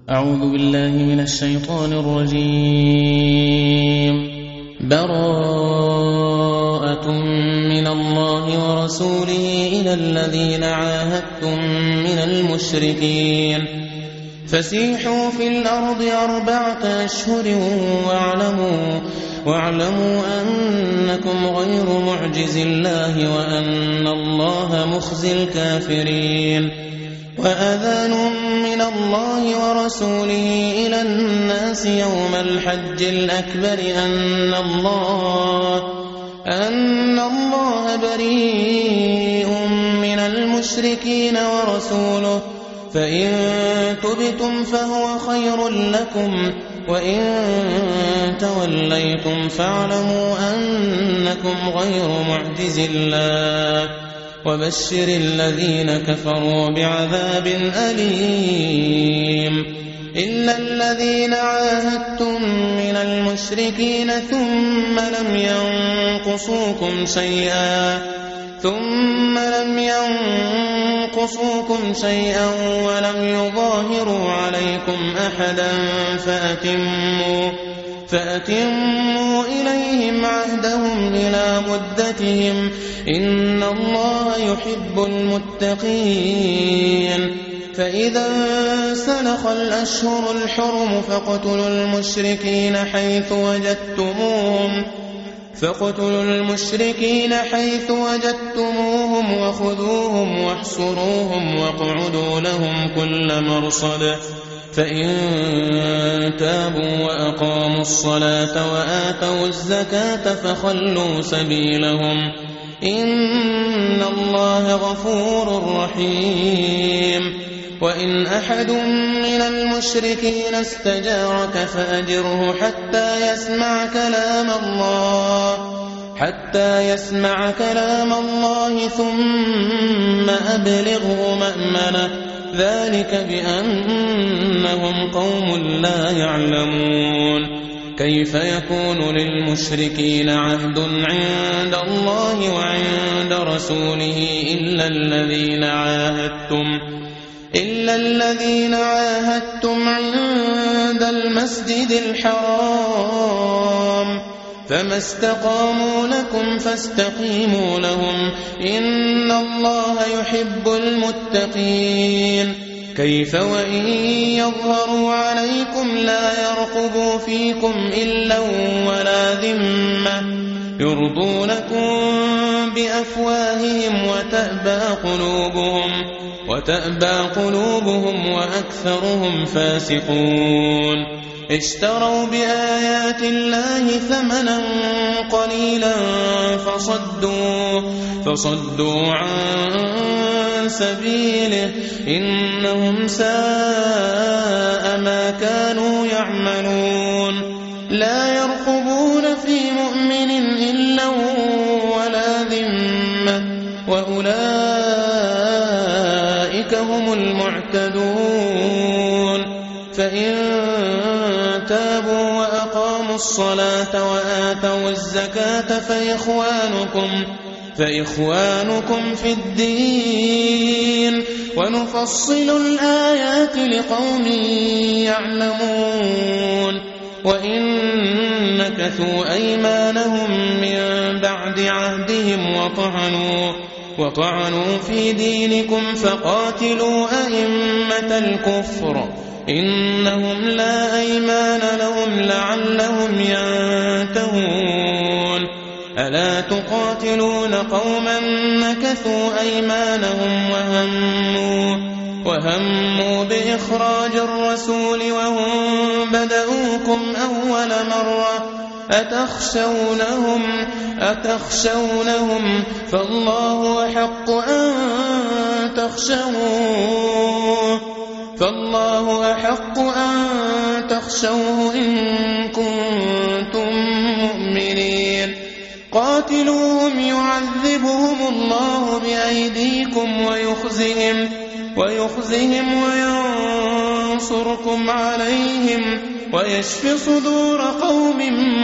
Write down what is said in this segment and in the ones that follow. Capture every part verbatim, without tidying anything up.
أعوذ بالله من الشيطان الرجيم. براءة من الله ورسوله إلى الذين عاهدتم من المشركين فسيحوا في الأرض أربعة أشهر واعلموا, واعلموا أنكم غير معجز الله وأن الله مخزي الكافرين. وأذان من الله ورسوله إلى الناس يوم الحج الأكبر أن الله, أن الله بريء من المشركين ورسوله فإن تبتم فهو خير لكم وإن توليتم فاعلموا أنكم غير معجز الله وبشر الذين كفروا بعذاب أليم. إلا الذين عاهدتم من المشركين ثم لم ينقصوكم شيئا ثم لم ينقصوكم شيئا ولم يظاهروا عليكم أحدا فأتموا, فأتموا إليهم عهدهم إلى مدتهم إن الله يحب المتقين. فإذا انسلخ الأشهر الحرم فاقتلوا المشركين حيث وجدتموهم فاقتلوا المشركين حيث وجدتموهم وخذوهم واحصروهم واقعدوا لهم كل مرصد فإن تابوا وأقاموا الصلاة وآتوا الزكاة فخلوا سبيلهم إن الله غفور رحيم. وإن أحد من المشركين استجارك فأجره حتى يسمع كلام الله حتى يسمع كلام الله ثم أبلغه مأمنه ذلك بأنهم قوم لا يعلمون. كيف يكون للمشركين عهد عند الله وعند رسوله إلا الذين عاهدتم إلا الذين عاهدتم عند المسجد الحرام فما استقاموا لكم فاستقيموا لهم إن الله يحب المتقين. كيف وإن يظهروا عليكم لا يرقبوا فيكم إلا ولا ذمة يرضونكم بأفواههم وتأبى قلوبهم وتأبى قلوبهم وأكثرهم فاسقون. اشتروا بآيات الله ثمنا قليلا فصدوا, فصدوا عن سبيله إنهم ساء ما كانوا يعملون. لا يرقبون في مؤمن إلا ولا ذمة وأولئك هم المعتدون. فإن تابوا وأقاموا الصلاة وآتوا الزكاة فإخوانكم فإخوانكم في الدين ونفصل الآيات لقوم يعلمون. وإن نكثوا أيمانهم من بعد عهدهم وطعنوا وطعنوا في دينكم فقاتلوا أئمة الكفر إنهم لا أيمان لهم لعلهم ينتهون. ألا تقاتلون قوما نكثوا أيمانهم وهموا, وهموا بإخراج الرسول وهم بدؤوكم أول مرة أتخشونهم, أتخشونهم فالله أحق أن تخشوه فالله أحق أن تخشوه إن كنتم مؤمنين. قاتلوهم يعذبهم الله بأيديكم ويخزهم ويخزهم وينصركم عليهم ويشفي صدور قوم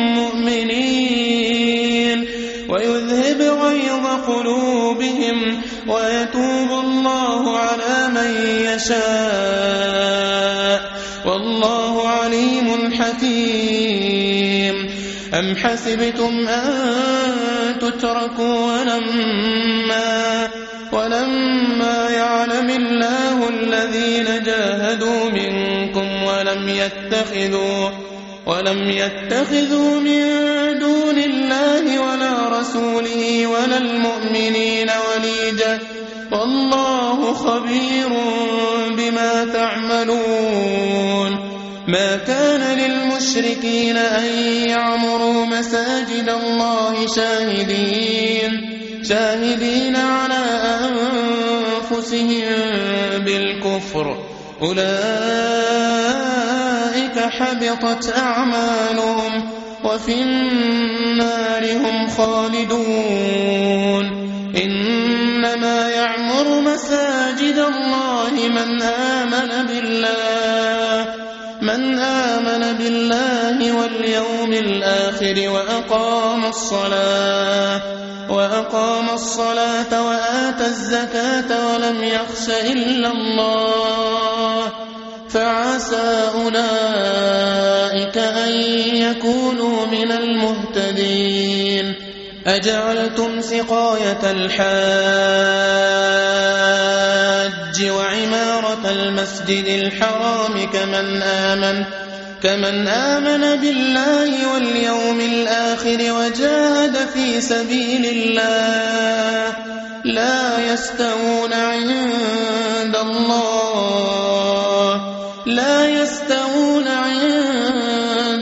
مؤمنين ويذهب غيظ قلوبهم ويتوب الله على من يشاء والله عليم حكيم. أم حسبتم أن تتركوا ولما, ولما يعلم الله الذين جاهدوا منكم ولم يتخذوا, ولم يتخذوا من دون الله ولا رسوله ولا المؤمنين وليجا والله خبير بما تعملون. ما كان للمشركين أن يعمروا مساجد الله شاهدين شاهدين على أنفسهم بالكفر أولئك حبطت أعمالهم وفي النار هم خالدون. إنما يعمر مساجد الله من آمن بالله من آمن بالله واليوم الآخر وأقام الصلاة وأقام الصلاة وآتى الزكاة ولم يخش إلا الله فعسى أولئك أن يكونوا من المهتدين. أجعلتم سقاية الحاج وعمارة المسجد الحرام كمن آمن كمن آمن بالله واليوم الآخر وجاهد في سبيل الله لا يستوون عند الله لا يستوون عند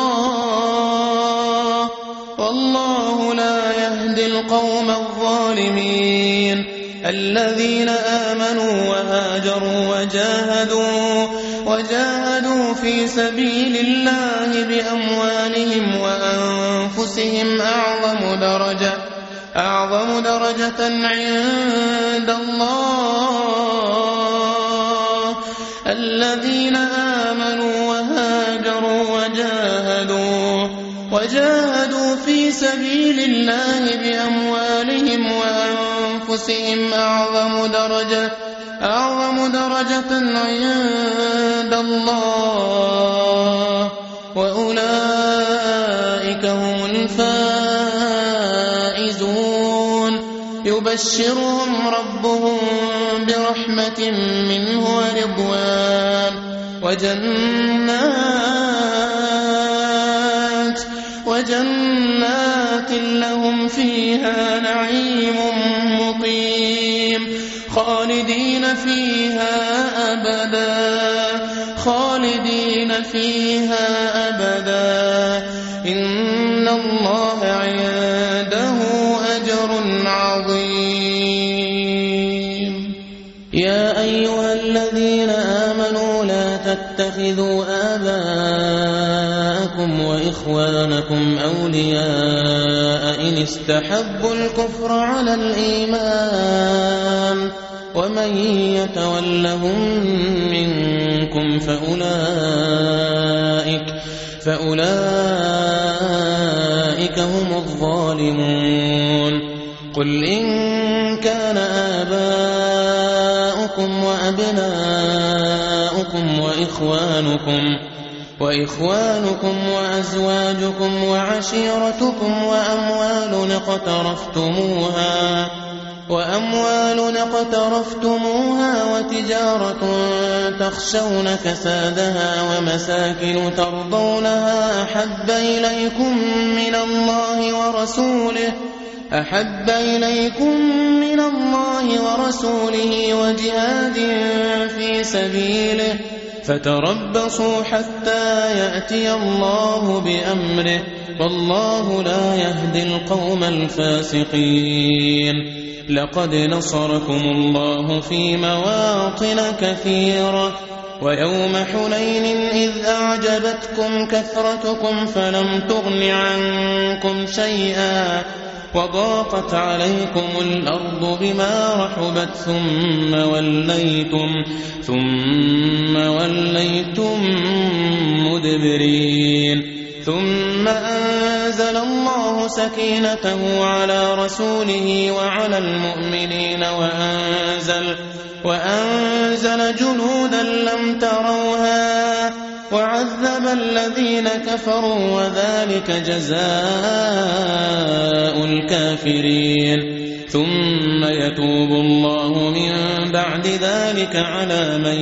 الله والله لا يهدي القوم الظالمين. الذين آمنوا وهاجروا وجاهدوا وجاهدوا في سبيل الله بأموالهم وأنفسهم أعظم درجة أعظم درجة عند الله الذين آمنوا وهاجروا وجاهدوا وجاهدوا في سبيل الله بأموالهم وأنفسهم أعظم درجة أعظم درجة عند الله وأولئك هم الفائزون. يبشرهم ربهم برحمة منه ورضوان وجنات وجنات لهم فيها نعيم مقيم خالدين فيها أبدا خالدين فيها أبدا إن الله عنده أجر عظيم. يا أيها الذين آمنوا لا تتخذوا آباءكم وإخوانكم أولياء إن استحبوا الكفر على الإيمان ومن يتولهم منكم فأولئك فأولئك هم الظالمون. قل إن كان آباؤكم وأبناؤكم وإخوانكم وإخوانكم وأزواجكم وعشيرتكم وأموال اقترفتموها وأموال اقترفتموها وتجارة تخشون كسادها ومساكن ترضونها أحب إليكم من الله ورسوله أحب إليكم من الله ورسوله وجهاد في سبيله فتربصوا حتى يأتي الله بأمره والله لا يهدي القوم الفاسقين. لقد نصركم الله في مواطن كثيرة ويوم حنين إذ أعجبتكم كثرتكم فلم تغن عنكم شيئا وضاقت عليكم الأرض بما رحبت ثم وليتم ثم وليتم مدبرين. ثم أنزل الله سكينته على رسوله وعلى المؤمنين وأنزل وأنزل جنودا لم تروها وعذب الذين كفروا وذلك جزاء الكافرين ثم يتوب الله من بعد ذلك على من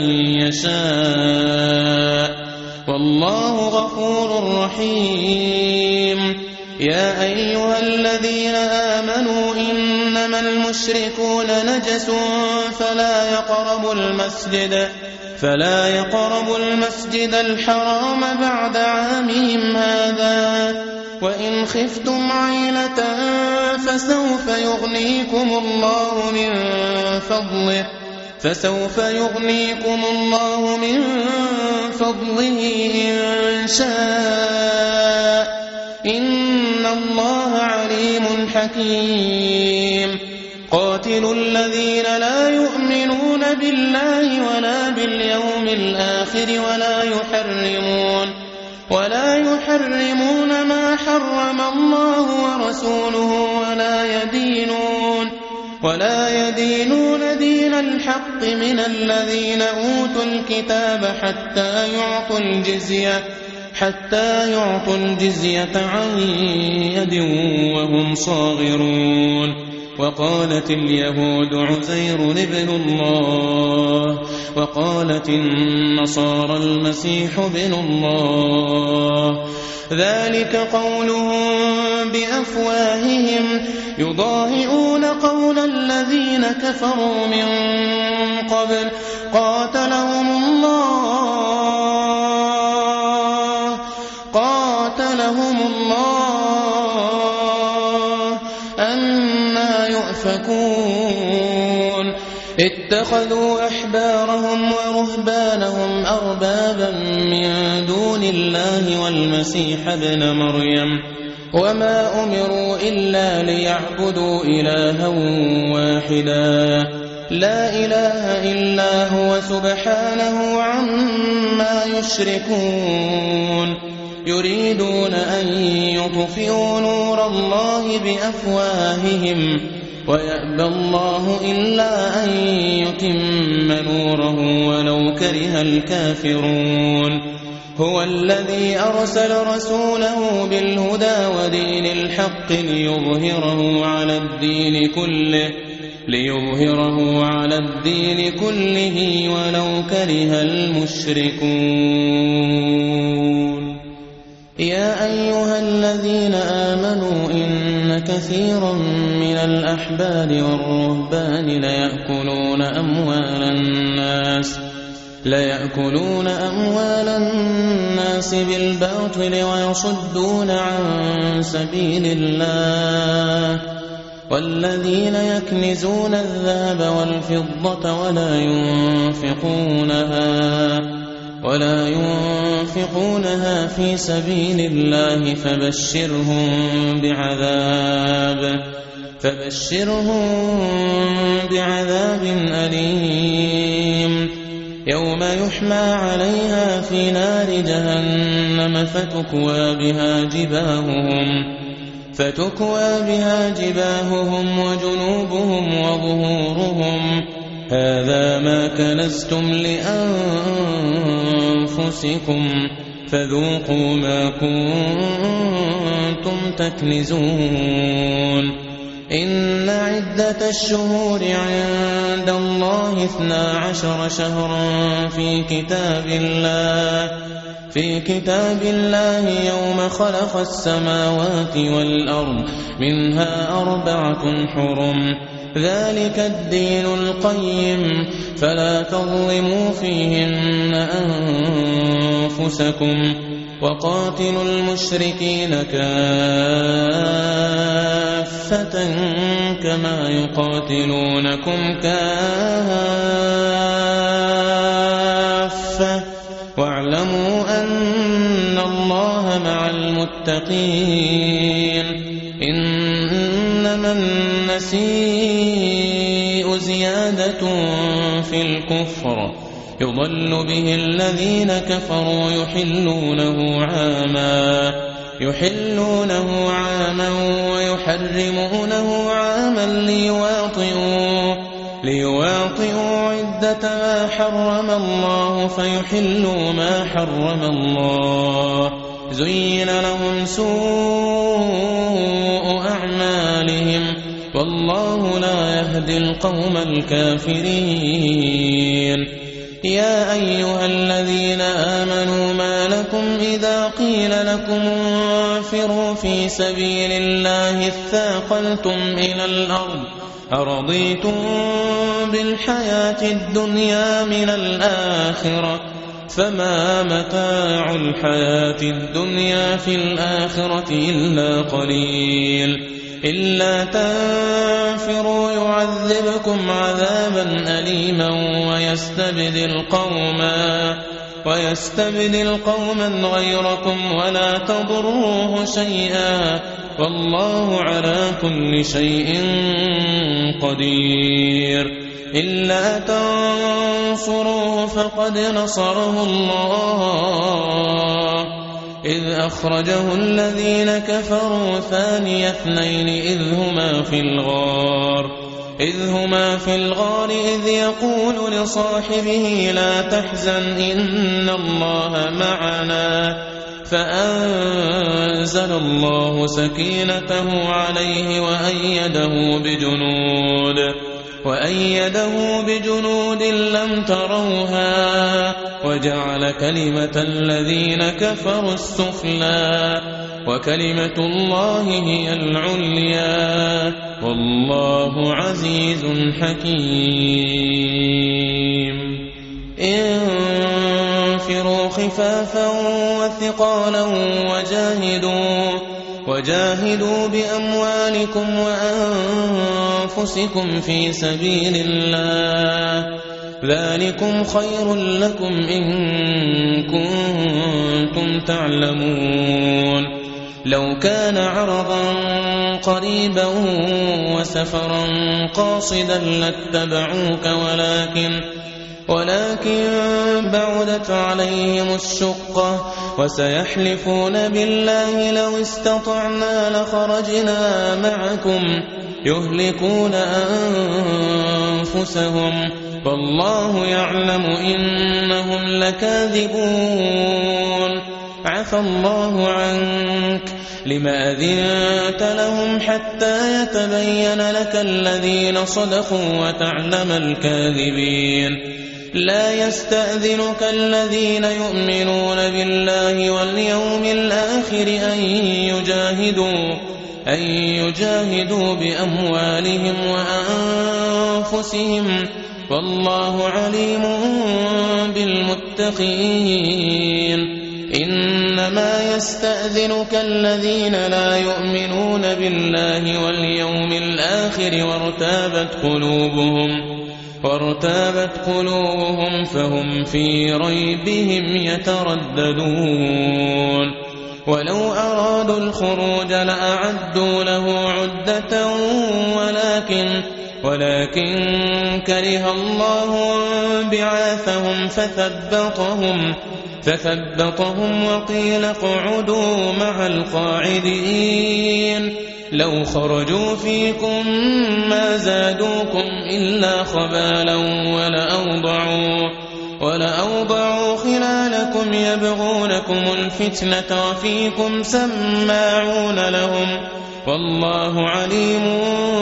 يشاء والله غفور رحيم يا أيها الذين آمنوا إنما المشركون نجس فلا يقربوا المسجد فلا يقربوا المسجد الحرام بعد عامهم هذا وإن خفتم عيلة فسوف يغنيكم الله من فضله فسوف يغنيكم الله من فضله إن شاء إن الله عليم حكيم قاتلوا الذين لا يؤمنون بالله ولا باليوم الآخر ولا يحرمون ولا يحرمون ما حرم الله ورسوله ولا يدينون ولا يدينون دين الحق من الذين أوتوا الكتاب حتى يعطوا الجزية حتى يعطوا الجزية عن يد وهم صاغرون وقالت اليهود عزير ابن الله وقالت النصارى المسيح ابن الله ذلك قولهم بأفواههم يضاهئون قول الذين كفروا من قبل قاتلهم الله قاتلهم الله أنى يؤفكون اتخذوا أحبارهم ورهبانهم أربابا من دون الله والمسيح ابن مريم وما أمروا إلا ليعبدوا إلها واحدا لا إله إلا هو سبحانه عما يشركون يريدون أن يطفئوا نور الله بأفواههم ويأبى الله إلا أن يتم نوره ولو كره الكافرون هو الذي أرسل رسوله بالهدى ودين الحق ليظهره على الدين كله ليظهره على الدين كله ولو كره المشركون يا أيها الذين آمنوا إن كثيرا من الأحبار والرهبان ليأكلون أموال الناس ليأكلون أموال الناس بالباطل ويصدون عن سبيل الله والذين يكنزون الذهب والفضة ولا ينفقونها ولا ينفقونها في سبيل الله فبشرهم بعذاب فبشرهم بعذاب أليم يوم يحمى عليها في نار جهنم فتكوى بها جباههم فتكوى بها جباههم وجنوبهم وظهورهم هذا ما كنزتم لأنفسكم فذوقوا ما كنتم تكنزون إن عدة الشهور عند الله اثنا عشر شهرا في كتاب الله في كتاب الله يوم خلق السماوات والأرض منها أربعة حرم ذلك الدين القيم فلا تظلموا فيهن أنفسكم وقاتلوا المشركين كافة كما يقاتلونكم كافة واعلموا أن الله مع المتقين إنما النسيء زيادة في الكفر يضل به الذين كفروا يحلونه عاما يحلونه عاما ويحرمونه عاما ليواطئوا ليواطئوا عدة عدة ما حرم الله فيحلوا ما حرم الله. زين لهم سوء أعمالهم والله لا يهدي القوم الكافرين. يا أيها الذين آمنوا ما لكم إذا قيل لكم انفروا في سبيل الله اثاقلتم إلى الأرض أرضيتم بالحياة الدنيا من الآخرة فما متاع الحياة الدنيا في الآخرة إلا قليل. إلا تنفروا يعذبكم عذابا أليما ويستبدل قوما ويستبدل قوما غيركم ولا تضروه شيئا والله على كل شيء قدير. إلا تنصروه فقد نصره الله إذ أخرجه الذين كفروا ثاني اثنين إذ هما في الغار إذ هما في الغار إذ يقول لصاحبه لا تحزن إن الله معنا فأنزل الله سكينته عليه وأيده بجنود وأيده بجنود لم تروها وجعل كلمة الذين كفروا السفلى وكلمة الله هي العليا والله عزيز حكيم. انفروا خفافا وثقالا وجاهدوا وجاهدوا بأموالكم وأنفسكم في سبيل الله ذلكم خير لكم إن كنتم تعلمون. لو كان عرضا قريبا وسفرا قاصدا لاتبعوك ولكن ولكن بعدت عليهم الشقة وسيحلفون بالله لو استطعنا لخرجنا معكم يهلكون أنفسهم والله يعلم إنهم لكاذبون. عفى الله عنك لما أذنت لهم حتى يتبين لك الذين صدقوا وتعلم الكاذبين. لا يستأذنك الذين يؤمنون بالله واليوم الآخر أن يجاهدوا أن يجاهدوا بأموالهم وأنفسهم والله عليم بالمتقين. إنما يستأذنك الذين لا يؤمنون بالله واليوم الآخر وارتابت قلوبهم وارتابت قلوبهم فهم في ريبهم يترددون. ولو أرادوا الخروج لأعدوا له عدة ولكن ولكن كره الله بعاثهم فثبطهم فثبطهم وقيل اقعدوا مع القاعدين. لو خرجوا فيكم ما زادوكم إلا خبالا ولأوضعوا ولأوضعوا خلالكم يبغونكم الفتنة وفيكم سماعون لهم والله عليم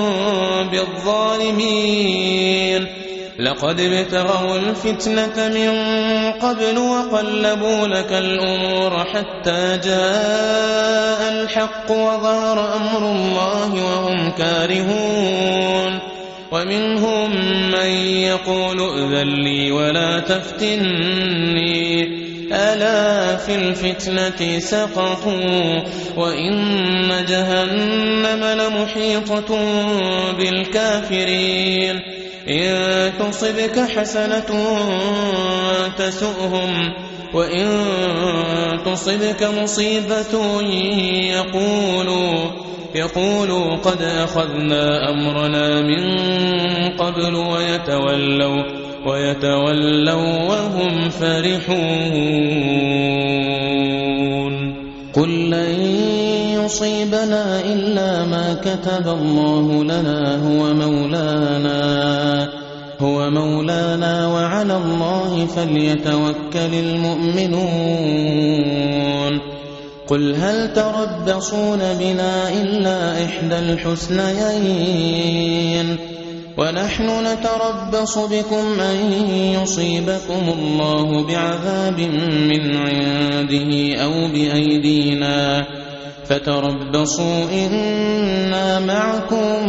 بالظالمين. لقد ابتغوا الفتنة من قبل وقلبوا لك الأمور حتى جاء الحق وظهر أمر الله وهم كارهون. ومنهم من يقول ائذن لي ولا تفتني ألا في الفتنة سقطوا وإن جهنم لمحيطة بالكافرين. إن تصبك حسنة تسؤهم وإن تصبك مصيبة يقولوا يقولوا قد أخذنا أمرنا من قبل ويتولوا ويتولوا وهم فرحون. قل لن يصيبنا إلا ما كتب الله لنا هو مولانا هو مولانا وعلى الله فليتوكل المؤمنون قل هل تربصون بنا إلا إحدى الحسنيين ونحن نتربص بكم أن يصيبكم الله بعذاب من عنده أو بأيدينا فتربصوا إنا معكم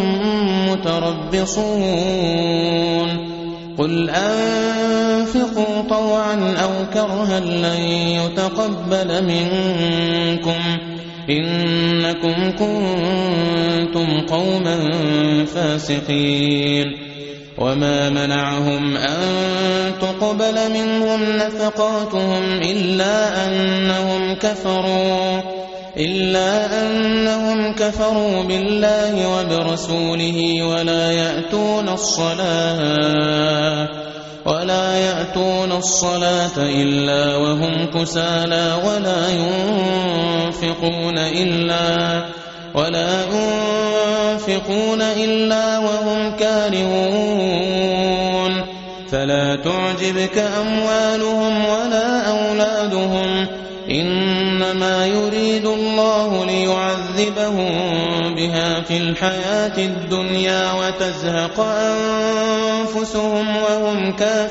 متربصون قل أنفقوا طوعا أو كرها لن يتقبل منكم إنكم كنتم قوما فاسقين وما منعهم أن تقبل منهم نفقاتهم إلا أنهم كفروا إلا أنهم كفروا بالله وبرسوله ولا يأتون الصلاة ولا يأتون الصلاة إلا وهم كسالى ولا ينفقون إلا ولا ينفقون إلا وهم كارهون فلا تعجبك أموالهم ولا أولادهم إنما يريد الله ليعذبهم بها في الحياة الدنيا وتزهق أنفسهم وهم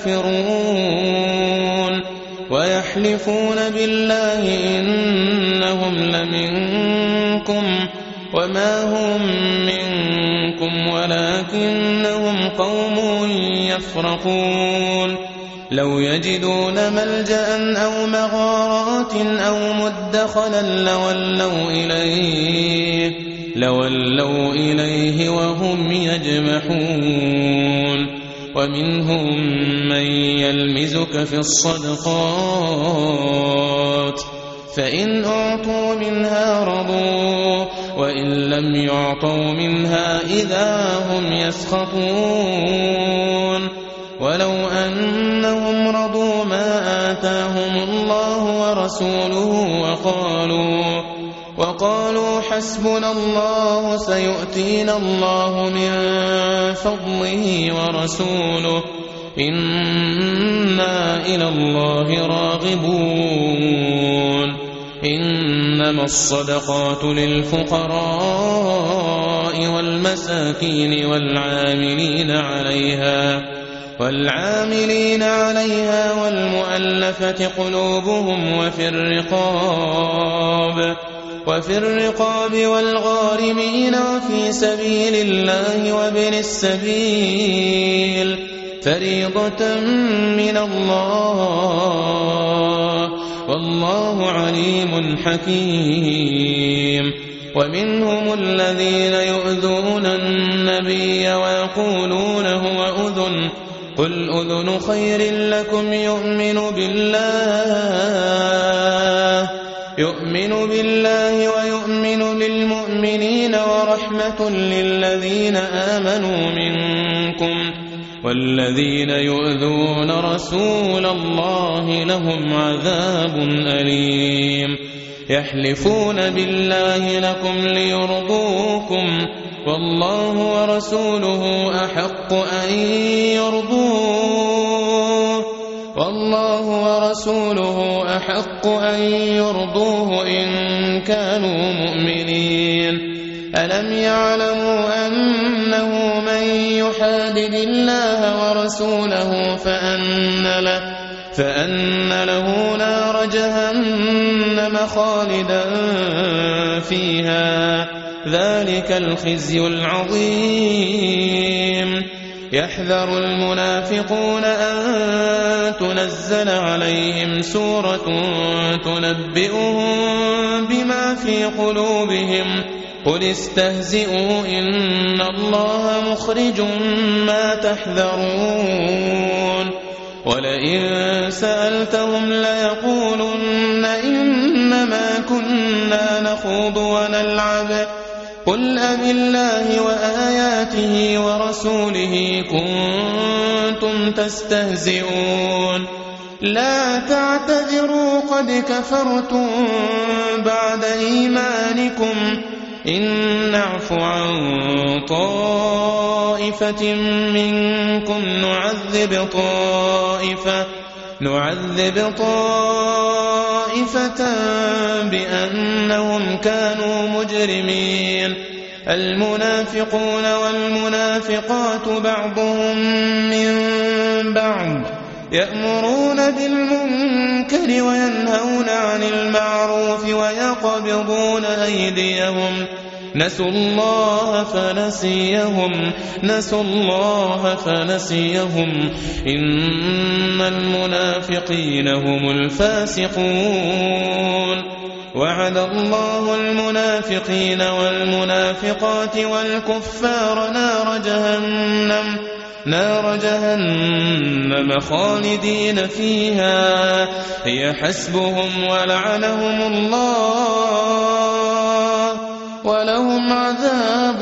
كافرون ويحلفون بالله إنهم لمنكم وما هم منكم ولكنهم قوم يفرقون لو يجدون ملجأ أو مغارات أو مدخلا لولوا إليه لولوا إليه وهم يجمحون ومنهم من يلمزك في الصدقات فإن أعطوا منها رضوا وإن لم يعطوا منها إذا هم يسخطون ولو أنهم رضوا ما آتاهم الله ورسوله وقالوا وقالوا حسبنا الله سيؤتينا الله من فضله ورسوله إنا إلى الله راغبون إنما الصدقات للفقراء والمساكين والعاملين عليها والعاملين عليها والمؤلفة قلوبهم وفي الرقاب وفي الرقاب والغارمين وفي سبيل الله وابن السبيل فريضة من الله والله عليم حكيم ومنهم الذين يؤذون النبي ويقولون هو أذن قل أذن خير لكم يؤمن بالله يؤمن بالله ويؤمن للمؤمنين ورحمة للذين آمنوا منكم والذين يؤذون رسول الله لهم عذاب أليم يحلفون بالله لكم ليرضوكم والله ورسوله أحق أن يرضوه والله ورسوله أحق أن يرضوه إن كانوا مؤمنين ألم يعلموا أنه من يحادد الله ورسوله فأن له فأن له نار جهنم خالدا فيها ذلك الخزي العظيم يحذر المنافقون أن تنزل عليهم سورة تنبئهم بما في قلوبهم قل استهزئوا إن الله مخرج ما تحذرون ولئن سألتهم ليقولن إنما كنا نخوض ونلعب قل أبالله وآياته ورسوله كنتم تستهزئون لا تعتذروا قد كفرتم بعد إيمانكم إن نعف عن طائفة منكم نعذب طائفة نعذب طائفة بأنهم كانوا مجرمين المنافقون والمنافقات بعضهم من بعض يأمرون بالمنكر وينهون عن المعروف ويقبضون أيديهم نسوا الله فنسيهم نسوا الله فنسيهم إن المنافقين هم الفاسقون وعد الله المنافقين والمنافقات والكفار نار جهنم نار جهنم خالدين فيها هي حسبهم ولعنهم الله ولهم عذاب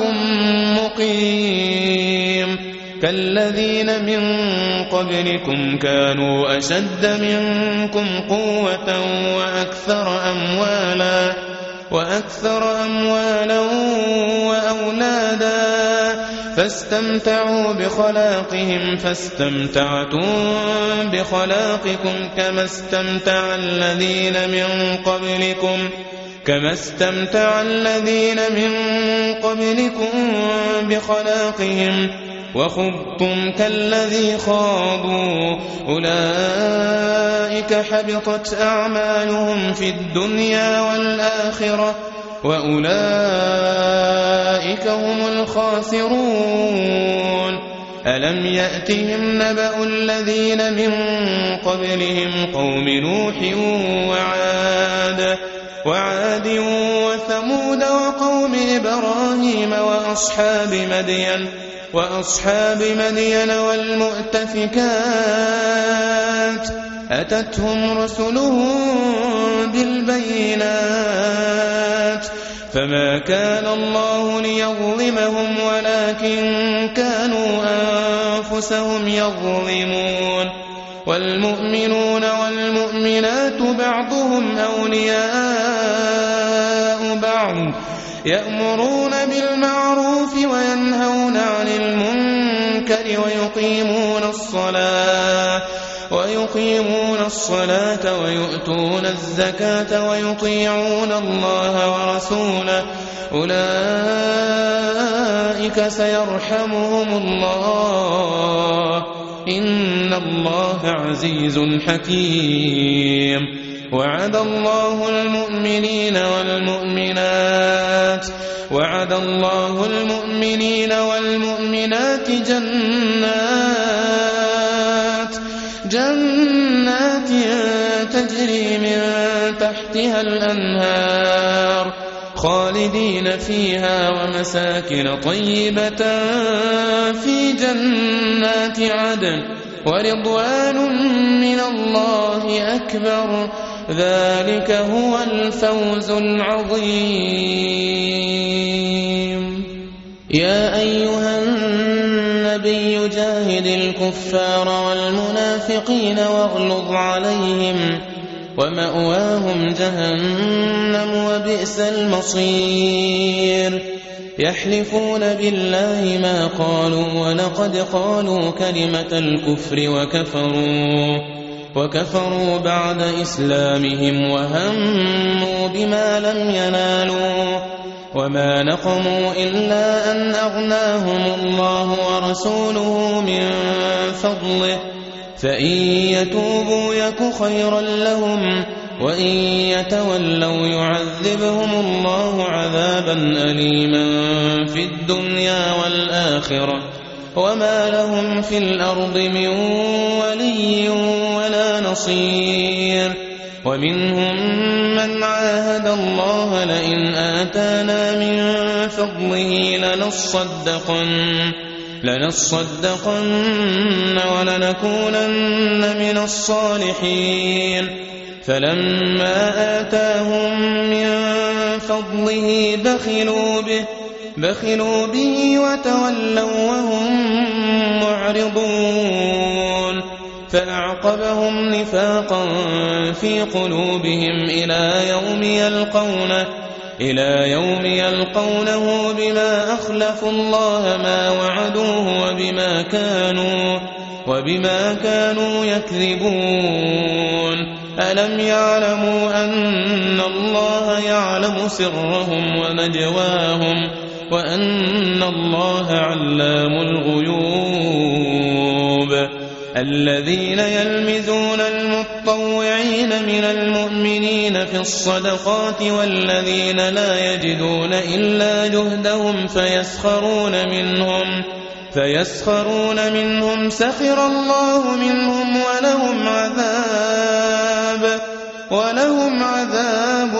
مقيم كالذين من قبلكم كانوا أشد منكم قوة وأكثر أموالا وأكثر أموالا وأولادا فاستمتعوا بخلاقهم فاستمتعتم بخلاقكم كما استمتع الذين من قبلكم كما استمتع الذين من قبلكم بخلاقهم وخضتم كالذي خاضوا أولئك حبطت أعمالهم في الدنيا والآخرة وأولئك هم الخاسرون ألم يأتهم نبأ الذين من قبلهم قوم نوح وعاد وعاد وثمود وقوم إبراهيم وأصحاب مدين وأصحاب مدين والمؤتفكات أتتهم رسلهم بالبينات فما كان الله ليظلمهم ولكن كانوا أنفسهم يظلمون والمؤمنون والمؤمنات بعضهم أولياء بعض يأمرون بالمعروف وينهون عن المنكر ويقيمون الصلاة ويقيمون الصلاة ويؤتون الزكاة ويطيعون الله ورسوله أولئك سيرحمهم الله إن الله عزيز حكيم وعد الله المؤمنين والمؤمنات وعد الله المؤمنين والمؤمنات جنات جنات تجري من تحتها الأنهار خالدين فيها ومساكن طيبة في جنات عدن ورضوان من الله أكبر ذلك هو الفوز العظيم يا أيها النبي جاهد الكفار والمنافقين واغلظ عليهم ومأواهم جهنم وبئس المصير يحلفون بالله ما قالوا ولقد قالوا كلمة الكفر وكفروا وكفروا بعد إسلامهم وهموا بما لم ينالوا وما نقموا إلا أن أغناهم الله ورسوله من فضله فإن يتوبوا يك خيرا لهم وإن يتولوا يعذبهم الله عذابا أليما في الدنيا والآخرة وما لهم في الأرض من ولي ولا نصير ومنهم من عاهد الله لئن آتانا من فضله لنصدقن لنصدقن ولنكونن من الصالحين فلما آتاهم من فضله بخلوا به بخلوا به وتولوا وهم معرضون فأعقبهم نفاقا في قلوبهم إلى يوم يلقونه إلى يوم يلقونه بما أخلفوا الله ما وعدوه وبما كانوا وبما كانوا يكذبون ألم يعلموا أن الله يعلم سرهم ونجواهم وأن الله علام الغيوب الذين يلمزون المطوعين من المؤمنين في الصدقات والذين لا يجدون إلا جهدهم فيسخرون منهم فيسخرون منهم سخر الله منهم ولهم عذاب ولهم عذاب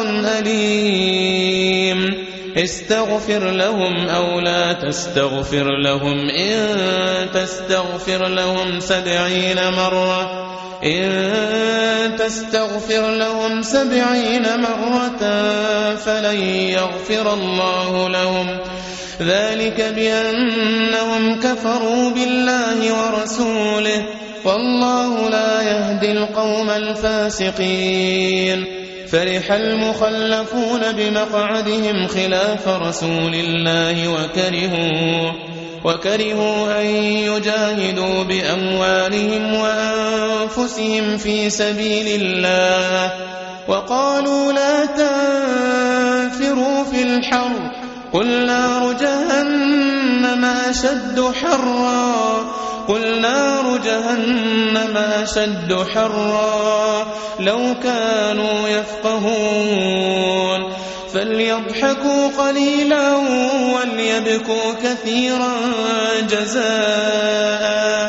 أليم استغفر لهم أو لا تستغفر لهم إن تستغفر لهم سبعين مرة إن تستغفر لهم سبعين مرة فلن يغفر الله لهم ذلك بأنهم كفروا بالله ورسوله والله لا يهدي القوم الفاسقين فرح المخلفون بمقعدهم خلاف رسول الله وكرهوا وكرهوا أن يجاهدوا بأموالهم وأنفسهم في سبيل الله وقالوا لا تنفروا في الحر قل نار جهنم أشد حرا قل نار جهنم أشد حرا لو كانوا يفقهون فليضحكوا قليلا وليبكوا كثيرا جزاء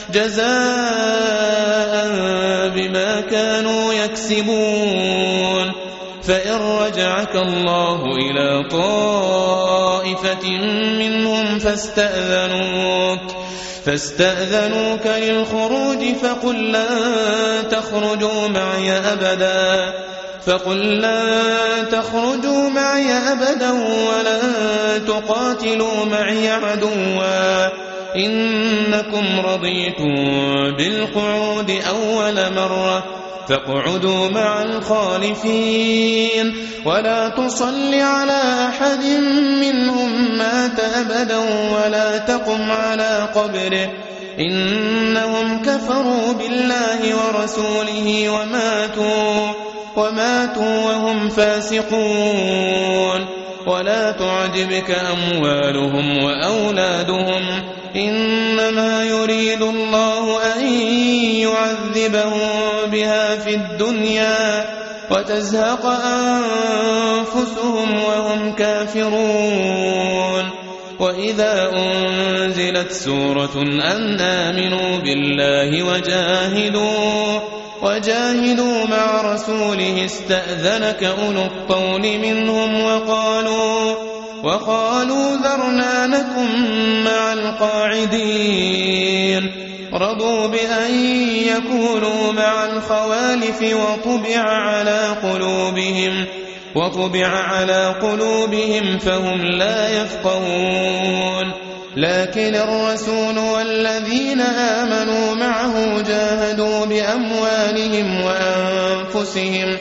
جزاء بما كانوا يكسبون فإن رجعك الله إلى طائفة منهم فاستأذنوك فاستأذنوك للخروج فقل لن تخرجوا معي أبدا فقل لن تخرجوا معي أبدا ولن تقاتلوا معي عدوا إنكم رضيتم بالقعود أول مرة فاقعدوا مع الخالفين ولا تصل على أحد منهم مات أبدا ولا تقم على قبره إنهم كفروا بالله ورسوله وماتوا وماتوا وهم فاسقون ولا تعجبك أموالهم وأولادهم إنما يريد الله أن يعذبهم بها في الدنيا وتزهق أنفسهم وهم كافرون وإذا أنزلت سورة أن آمنوا بالله وجاهدوا وجاهدوا مع رسوله استأذنك أولو الطول منهم وقالوا وقالوا ذرنا نكن مع القاعدين رضوا بأن يكونوا مع الخوالف وطبع على قلوبهم وطبع على قلوبهم فهم لا يفقهون لكن الرسول والذين آمنوا معه جاهدوا بأموالهم وأنفسهم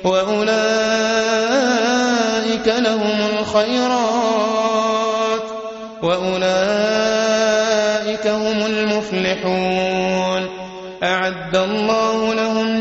وأولئك لهم الخيرات وأولئك هم المفلحون أعد الله لهم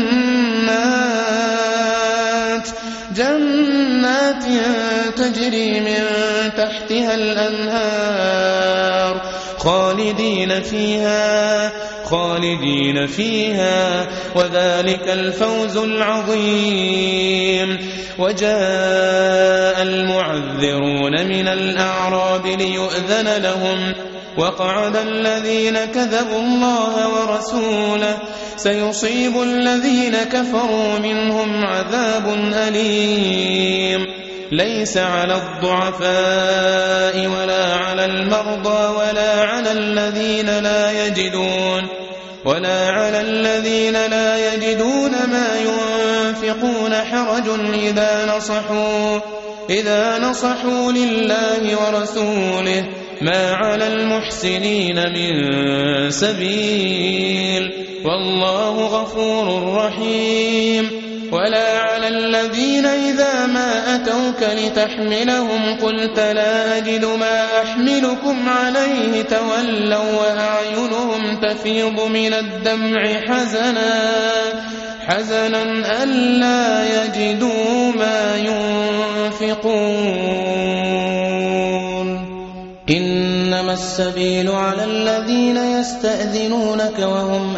جنات جنات تجري من تحتها الأنهار خالدين فيها خالدين فيها وذلك الفوز العظيم وجاء المعذرون من الأعراب ليؤذن لهم وقعد الذين كذبوا الله ورسوله سيصيب الذين كفروا منهم عذاب أليم ليس على الضعفاء ولا على المرضى ولا على الذين لا يجدون ولا على الذين لا يجدون ما ينفقون حرج إذا نصحوا إذا نصحوا لله ورسوله ما على المحسنين من سبيل والله غفور رحيم ولا على الذين إذا ما أتوك لتحملهم قلت لا أجد ما أحملكم عليه تولوا وأعينهم تفيض من الدمع حزنا حزنا ألا يجدوا ما ينفقون إنما السبيل على الذين يستأذنونك وهم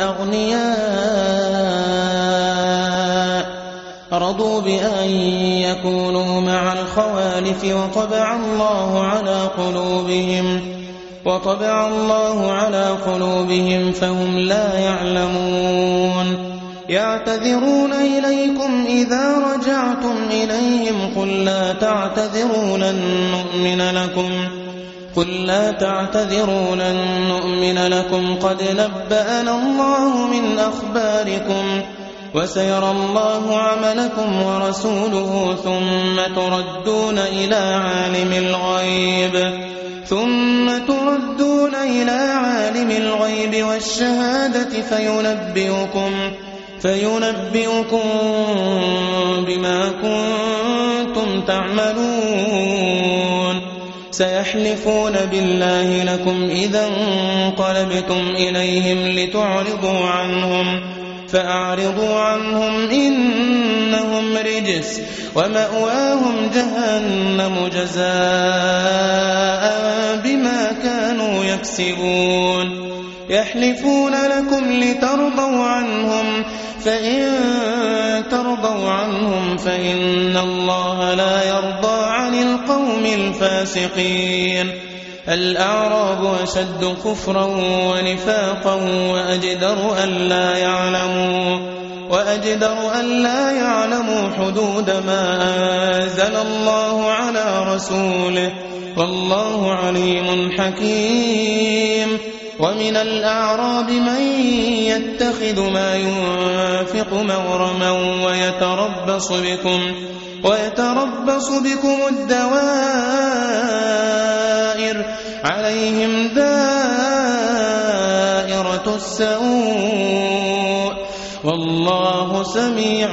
أغنياء رضوا بأن يكونوا مع الخوالف وطبع الله على قلوبهم وطبع الله على قلوبهم فهم لا يعلمون يعتذرون إليكم إذا رجعتم إليهم قل لا تعتذروا لن نؤمن لكم قل لا تعتذروا لن نؤمن لكم قد نبأنا الله من أخباركم وسيرى الله عملكم ورسوله ثم تردون إلى عالم الغيب ثم تردون إلى عالم الغيب والشهادة فينبئكم فينبئكم بما كنتم تعملون سيحلفون بالله لكم إذا انقلبتم إليهم لتعرضوا عنهم فأعرضوا عنهم إنهم رجس ومأواهم جهنم جزاء بما كانوا يكسبون يحلفون لكم لترضوا عنهم فإن ترضوا عنهم فإن الله لا يرضى عن القوم الفاسقين الأعراب أشد كفرا ونفاقا وأجدر ألا يعلموا وأجدر ألا يعلموا حدود ما أنزل الله على رسوله والله عليم حكيم ومن الأعراب من يتخذ ما ينفق مغرما ويتربص بكم ويتربص بكم الدوائر عليهم دائرة السوء والله سميع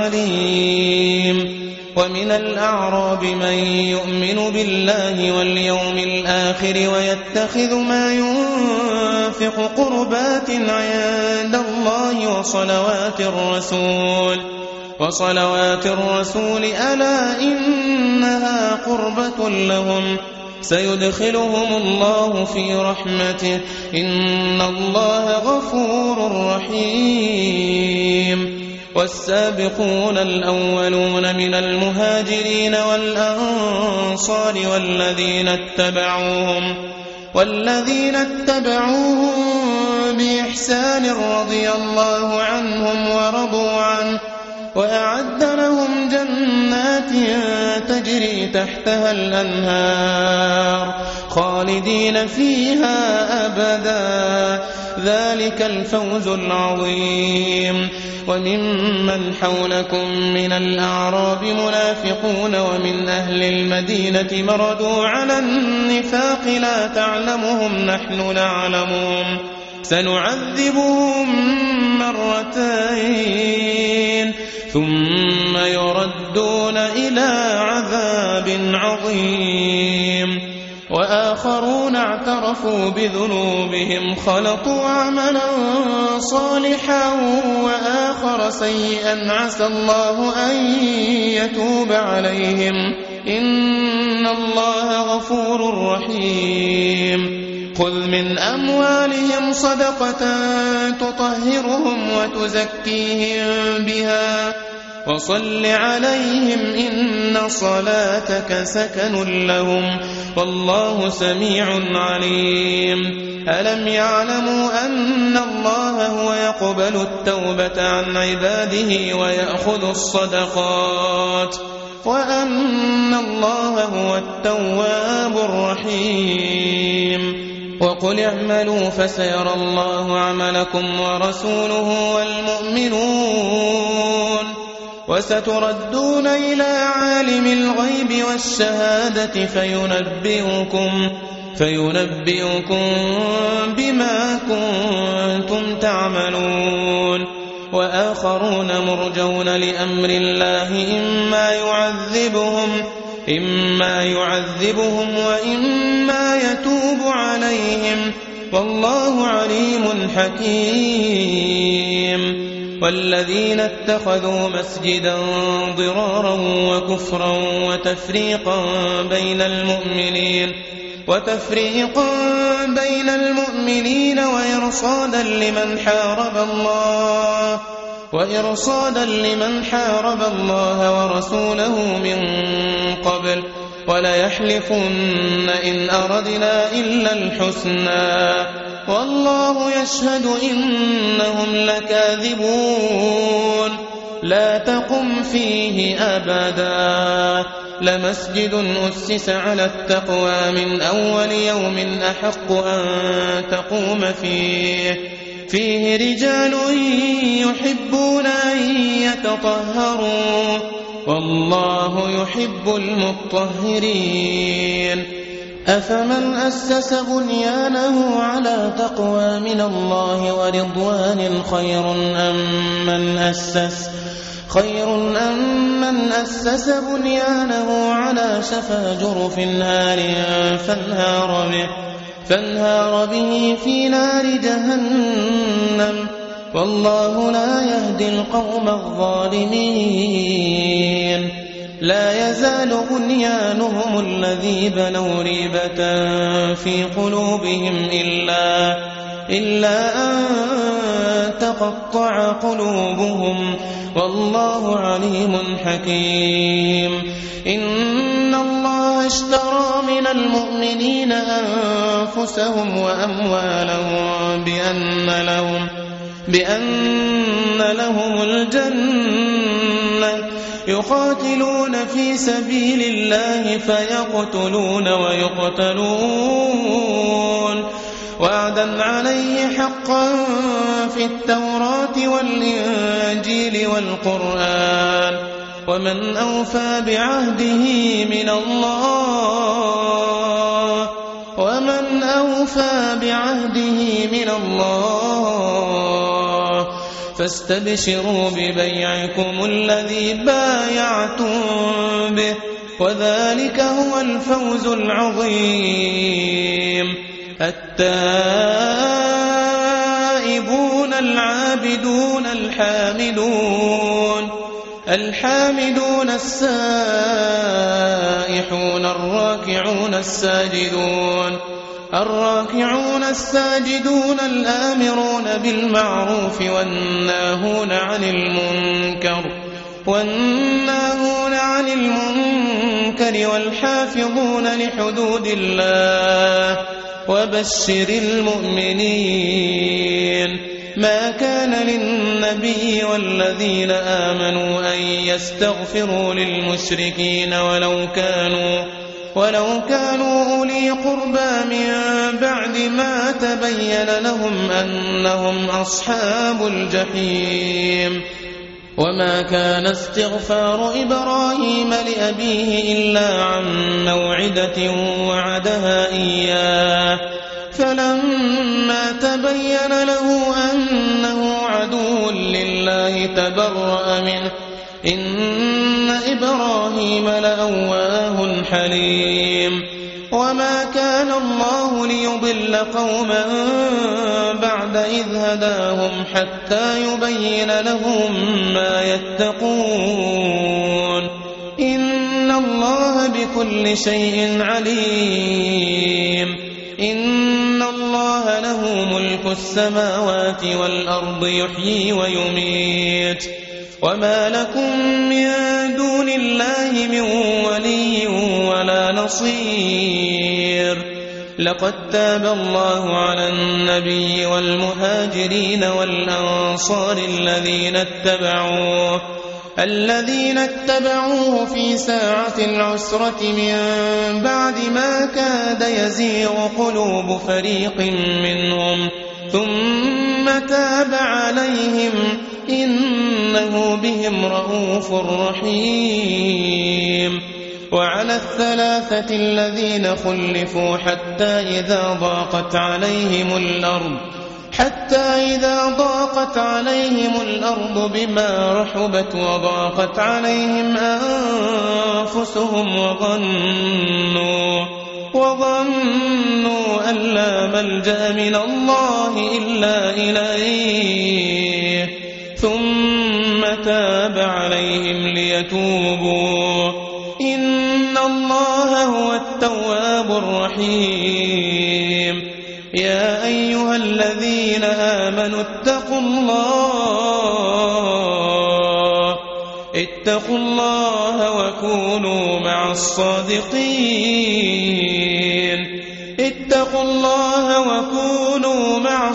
عليم ومن الأعراب من يؤمن بالله واليوم الآخر ويتخذ ما ينفق قربات عند الله وصلوات الرسول وصلوات الرسول ألا إنها قربة لهم سيدخلهم الله في رحمته إن الله غفور رحيم والسابقون الأولون من المهاجرين والأنصار والذين اتبعوهم والذين اتبعوهم بإحسان رضي الله عنهم ورضوا عنه وأعد لهم جنات تجري تحتها الأنهار خالدين فيها أبدا ذلك الفوز العظيم وممن حولكم من الأعراب منافقون ومن أهل المدينة مردوا على النفاق لا تعلمهم نحن نعلمهم سنعذبهم مرتين ثم يردون إلى عذاب عظيم وآخرون اعترفوا بذنوبهم خلطوا عملا صالحا وآخر سيئا عسى الله أن يتوب عليهم إن الله غفور رحيم خذ من أموالهم صدقة تطهرهم وتزكيهم بها وصل عليهم إن صلاتك سكن لهم والله سميع عليم ألم يعلموا أن الله هو يقبل التوبة عن عباده ويأخذ الصدقات وأن الله هو التواب الرحيم وقل اعملوا فسيرى الله عملكم ورسوله والمؤمنون وستردون إلى عالم الغيب والشهادة فينبئكم فينبئكم بما كنتم تعملون وآخرون مرجون لأمر الله إما يعذبهم إما يعذبهم وإما يتوب عليهم والله عليم حكيم. والذين اتخذوا مسجدا ضرارا وكفرا وتفريقا بين المؤمنين وتفريقا بين المؤمنين وإرصادا لمن حارب الله وإرصادا لمن حارب الله ورسوله من قبل وليحلفن إن أردنا إلا الحسنى والله يشهد إنهم لكاذبون. لا تقم فيه أبدا لمسجد أسس على التقوى من أول يوم أحق أن تقوم فيه فيه رجال يحبون أن يتطهروا والله يحب المطهرين. أفمن أسس بنيانه على تقوى من الله ورضوان خير أم من أسس خير أم من أسس بنيانه على شفا جرف نار فانهار به فانهار به في نار جهنم والله لا يهدي القوم الظالمين. لا يزال بنيانهم الذي بنوا ريبة في قلوبهم إلا, إلا أن تقطع قلوبهم والله عليم حكيم. إن الله اشترى من المؤمنين أنفسهم وأموالهم بأن لهم, بأن لهم الجنة يقاتلون في سبيل الله فيقتلون ويقتلون وعدا عليه حقا في التوراة والإنجيل والقرآن ومن أوفى بعهده من الله ومن أوفى بعهده من الله فاستبشروا ببيعكم الذي بايعتم به وذلك هو الفوز العظيم. التائبون العابدون الحامدون الحامدون السائحون الراكعون الساجدون الراكعون الساجدون الآمرون بالمعروف والناهون عن المنكر والناهون عن المنكر والحافظون لحدود الله وبشر المؤمنين. ما كان للنبي والذين آمنوا أن يستغفروا للمشركين ولو كانوا ولو كانوا أولي قربى من بعد ما تبين لهم أنهم أصحاب الجحيم. وما كان استغفار إبراهيم لأبيه إلا عن موعدة وعدها إياه فلما تبين له أنه عدو لله تبرأ منه إن إبراهيم لأواه حليم. وما كان الله ليضل قوما بعد إذ هداهم حتى يبين لهم ما يتقون إن الله بكل شيء عليم. إن الله له ملك السماوات والأرض يحيي ويميت وما لكم من دون الله من ولي ولا نصير. لقد تاب الله على النبي والمهاجرين والأنصار الذين اتبعوه الذين اتبعوه في ساعة العسرة من بعد ما كاد يزيغ قلوب فريق منهم ثم تاب عليهم إنه بهم رءوف رحيم. وعلى الثلاثة الذين خلفوا حتى إذا ضاقت عليهم الأرض حتى إذا ضاقت عليهم الأرض بما رحبت وضاقت عليهم أنفسهم وظنوا وظنوا أن لا ملجأ من الله إلا إليه ثم تاب عليهم ليتوبوا إن الله هو التواب الرحيم. يا أيها الذين آمنوا اتقوا الله اتقوا الله وكونوا مع الصادقين اتقوا الله وكونوا مع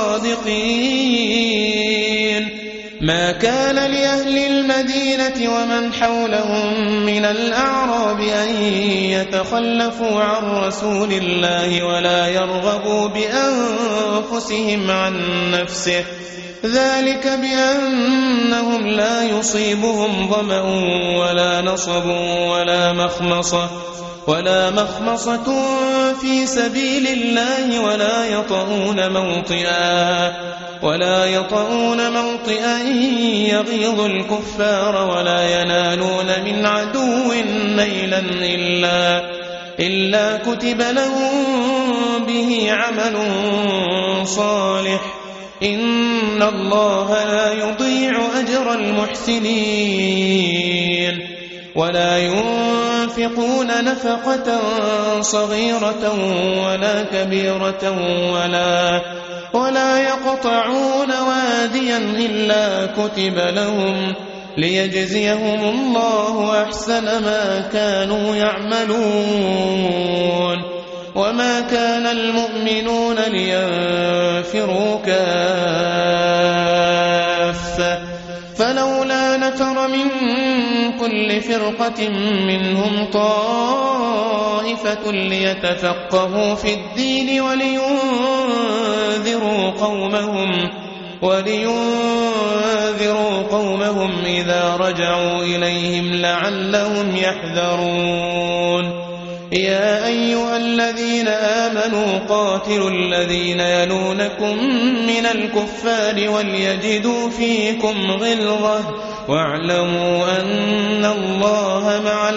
الصادقين. ما كان لأهل المدينة ومن حولهم من الأعراب أن يتخلفوا عن رسول الله ولا يرغبوا بأنفسهم عن نفسه ذلك بأنهم لا يصيبهم ظمأ ولا نصب ولا مخمصة ولا مخمصة في سبيل الله ولا يطؤون موطئا ولا يطؤون موطئا يغيظ الكفار ولا ينالون من عدو نيلا إلا إلا كتب لهم به عمل صالح إن الله لا يضيع أجر المحسنين. ولا ينفقون نفقة صغيرة ولا كبيرة ولا ولا يقطعون واديا إلا كتب لهم ليجزيهم الله أحسن ما كانوا يعملون. وما كان المؤمنون لينفروا كافة فلولا نفر من كل فرقة منهم طائفة ليتفقهوا في الدين ولينذروا قومهم ولينذروا قومهم إذا رجعوا إليهم لعلهم يحذرون. يا أيها الذين آمنوا قاتلوا الذين يلونكم من الكفار وليجدوا فيكم غلظة واعلموا أن الله مع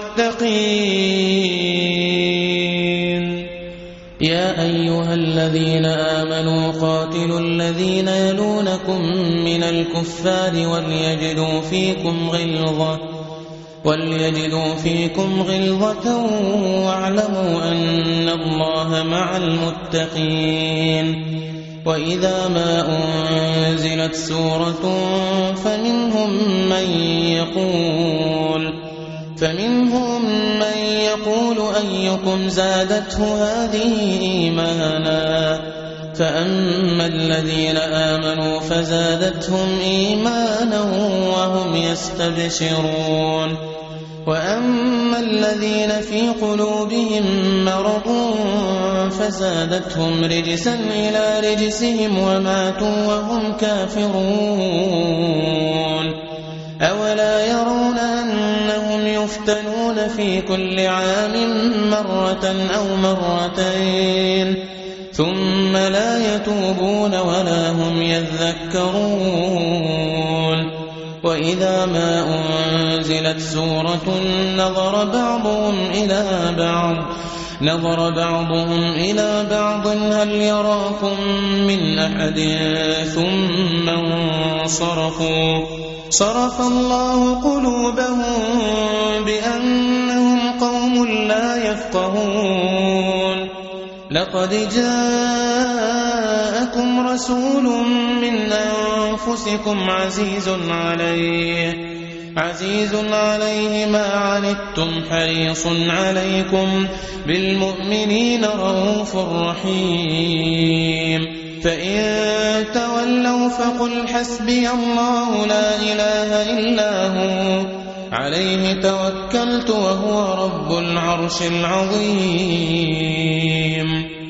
المتقين. يا أيها الذين آمنوا قاتلوا الذين يلونكم من الكفار وليجدوا فيكم غلظة وليجدوا فيكم غلظة واعلموا أن الله مع المتقين. وإذا ما أنزلت سورة فمنهم من يقول فمنهم من يقول أيكم زادته هذه إيمانا فأما الذين آمنوا فزادتهم إيمانا وهم يستبشرون. وأما الذين في قلوبهم مرض فزادتهم رجسا إلى رجسهم وماتوا وهم كافرون. أولا يرون أنهم يفتنون في كل عام مرة أو مرتين ثم لا يتوبون ولا هم يذكرون. وإذا ما أنزلت سورة نظر بعضهم إلى بعض نظر بعضهم إلى بعض هل يراكم من أحد ثم انصرفوا صرف الله قلوبهم بأنهم قوم لا يفقهون. لقد جاءكم رسول من أنفسكم عزيز عليه عزيز عليه ما عنتم حريص عليكم بالمؤمنين رؤوف رحيم. فإن تولوا فقل حسبي الله لا إله إلا هو عليه توكلت وهو رب العرش العظيم.